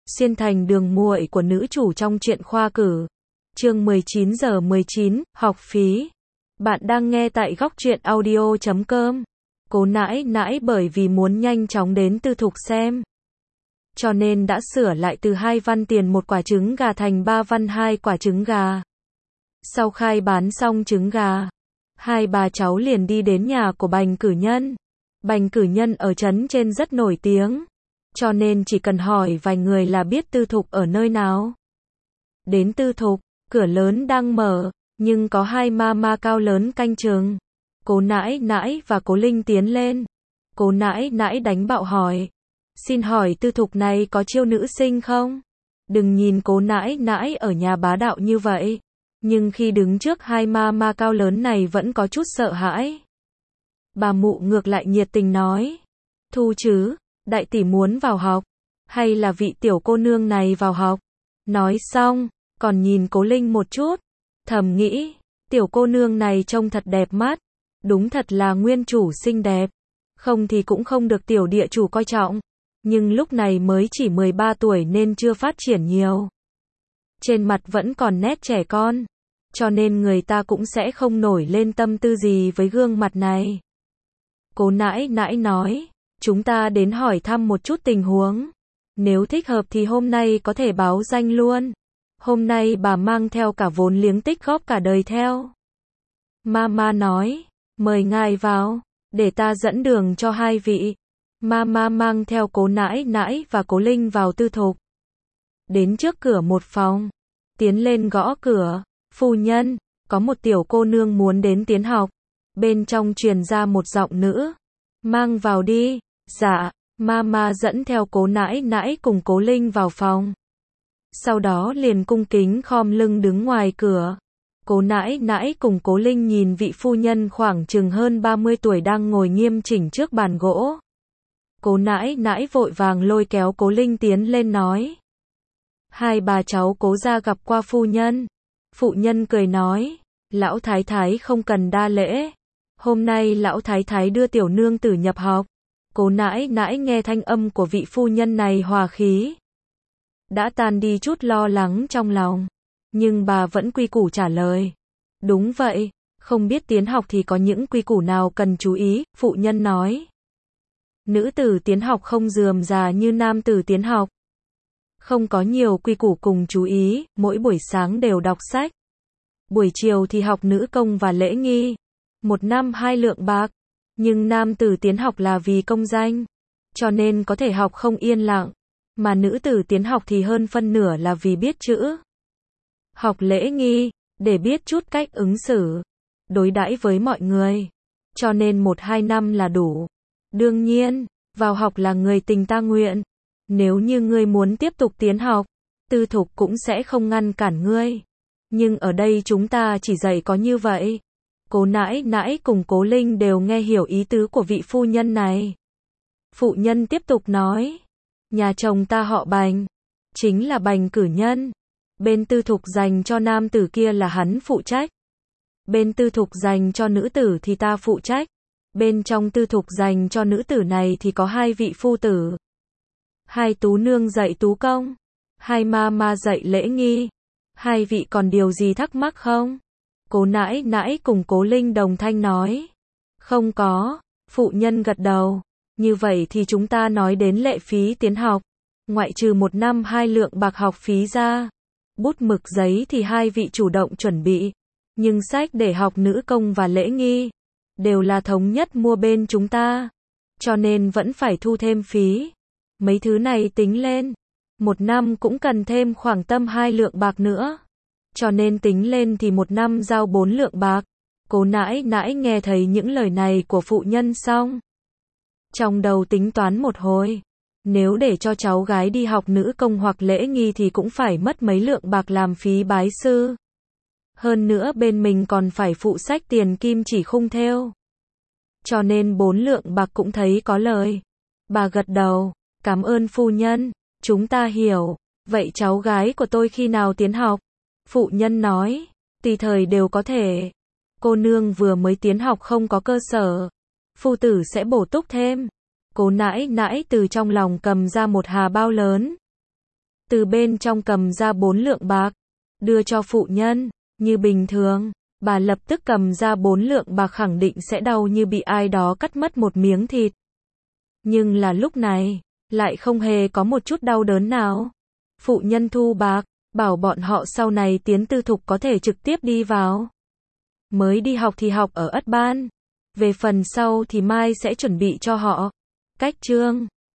Xuyên thành đường muội của nữ chủ trong truyện khoa cử. Chương 19 giờ 19, học phí. Bạn đang nghe tại góc truyện audio.com. Cố nãi nãi bởi vì muốn nhanh chóng đến tư thục xem, cho nên đã sửa lại từ 2 văn tiền 1 quả trứng gà thành 3 văn 2 quả trứng gà. Sau khai bán xong trứng gà, hai bà cháu liền đi đến nhà của Bành cử nhân. Bành cử nhân ở trấn trên rất nổi tiếng, cho nên chỉ cần hỏi vài người là biết tư thục ở nơi nào. Đến tư thục, cửa lớn đang mở, nhưng có 2 ma cao lớn canh chừng. Cố nãi nãi và cố Linh tiến lên. Cố nãi nãi đánh bạo hỏi: xin hỏi tư thục này có chiêu nữ sinh không? Đừng nhìn cố nãi nãi ở nhà bá đạo như vậy, nhưng khi đứng trước 2 ma cao lớn này vẫn có chút sợ hãi. Bà mụ ngược lại nhiệt tình nói: thu chứ, đại tỷ muốn vào học, hay là vị tiểu cô nương này vào học? Nói xong, còn nhìn cố Linh một chút, thầm nghĩ, tiểu cô nương này trông thật đẹp mắt, đúng thật là nguyên chủ xinh đẹp, không thì cũng không được tiểu địa chủ coi trọng, nhưng lúc này mới chỉ 13 tuổi nên chưa phát triển nhiều. Trên mặt vẫn còn nét trẻ con, cho nên người ta cũng sẽ không nổi lên tâm tư gì với gương mặt này. Cố nãi nãi nói: chúng ta đến hỏi thăm một chút tình huống, nếu thích hợp thì hôm nay có thể báo danh luôn. Hôm nay bà mang theo cả vốn liếng tích góp cả đời theo. Mama nói: mời ngài vào, để ta dẫn đường cho hai vị. Mama mang theo cố nãi nãi và cố Linh vào tư thục. Đến trước cửa một phòng, tiến lên gõ cửa: phu nhân, có một tiểu cô nương muốn đến tiến học. Bên trong truyền ra một giọng nữ: mang vào đi. Dạ. Mama dẫn theo cố nãi nãi cùng cố Linh vào phòng. Sau đó liền cung kính khom lưng đứng ngoài cửa. Cố nãi nãi cùng cố Linh nhìn vị phu nhân khoảng chừng hơn 30 tuổi đang ngồi nghiêm chỉnh trước bàn gỗ. Cố nãi nãi vội vàng lôi kéo cố Linh tiến lên nói: hai bà cháu cố ra gặp qua phu nhân. Phụ nhân cười nói: lão thái thái không cần đa lễ, hôm nay lão thái thái đưa tiểu nương tử nhập học. Cố nãi nãi nghe thanh âm của vị phu nhân này hòa khí, đã tan đi chút lo lắng trong lòng, nhưng bà vẫn quy củ trả lời: đúng vậy, không biết tiến học thì có những quy củ nào cần chú ý. Phụ nhân nói: nữ tử tiến học không rườm rà như nam tử tiến học, không có nhiều quy củ cùng chú ý, mỗi buổi sáng đều đọc sách, buổi chiều thì học nữ công và lễ nghi, 1 năm 2 lượng bạc. Nhưng nam tử tiến học là vì công danh, cho nên có thể học không yên lặng, mà nữ tử tiến học thì hơn phân nửa là vì biết chữ. Học lễ nghi, để biết chút cách ứng xử, đối đãi với mọi người, cho nên 1-2 năm là đủ. Đương nhiên, vào học là người tình ta nguyện, nếu như ngươi muốn tiếp tục tiến học, tư thục cũng sẽ không ngăn cản ngươi. Nhưng ở đây chúng ta chỉ dạy có như vậy. Cố nãi nãi cùng cố Linh đều nghe hiểu ý tứ của vị phu nhân này. Phụ nhân tiếp tục nói: nhà chồng ta họ Bành, chính là Bành cử nhân. Bên tư thục dành cho nam tử kia là hắn phụ trách. Bên tư thục dành cho nữ tử thì ta phụ trách. Bên trong tư thục dành cho nữ tử này thì có 2 vị phu tử. 2 tú nương dạy tú công, 2 ma dạy lễ nghi. 2 vị còn điều gì thắc mắc không? Cố nãi nãi cùng cố Linh đồng thanh nói: không có. Phụ nhân gật đầu: như vậy thì chúng ta nói đến lệ phí tiến học. Ngoại trừ 1 năm 2 lượng bạc học phí ra, bút mực giấy thì 2 vị chủ động chuẩn bị, nhưng sách để học nữ công và lễ nghi đều là thống nhất mua bên chúng ta, cho nên vẫn phải thu thêm phí. Mấy thứ này tính lên, 1 năm cũng cần thêm khoảng tầm 2 lượng bạc nữa, cho nên tính lên thì 1 năm giao 4 lượng bạc. Cố nãi nãi nghe thấy những lời này của phụ nhân xong, trong đầu tính toán một hồi, nếu để cho cháu gái đi học nữ công hoặc lễ nghi thì cũng phải mất mấy lượng bạc làm phí bái sư. Hơn nữa bên mình còn phải phụ sách tiền kim chỉ khung thêu, cho nên 4 lượng bạc cũng thấy có lời. Bà gật đầu: cảm ơn phu nhân, chúng ta hiểu. Vậy cháu gái của tôi khi nào tiến học? Phụ nhân nói: tùy thời đều có thể. Cô nương vừa mới tiến học không có cơ sở, phu tử sẽ bổ túc thêm. Cố nãi nãi từ trong lòng cầm ra một hà bao lớn, từ bên trong cầm ra 4 lượng bạc, đưa cho phụ nhân. Như bình thường, bà lập tức cầm ra 4 lượng bạc khẳng định sẽ đau như bị ai đó cắt mất một miếng thịt. Nhưng là lúc này, lại không hề có một chút đau đớn nào. Phụ nhân thu bạc, bảo bọn họ sau này tiến tư thục có thể trực tiếp đi vào. Mới đi học thì học ở Ất Ban. Về phần sau thì mai sẽ chuẩn bị cho họ. Cách chương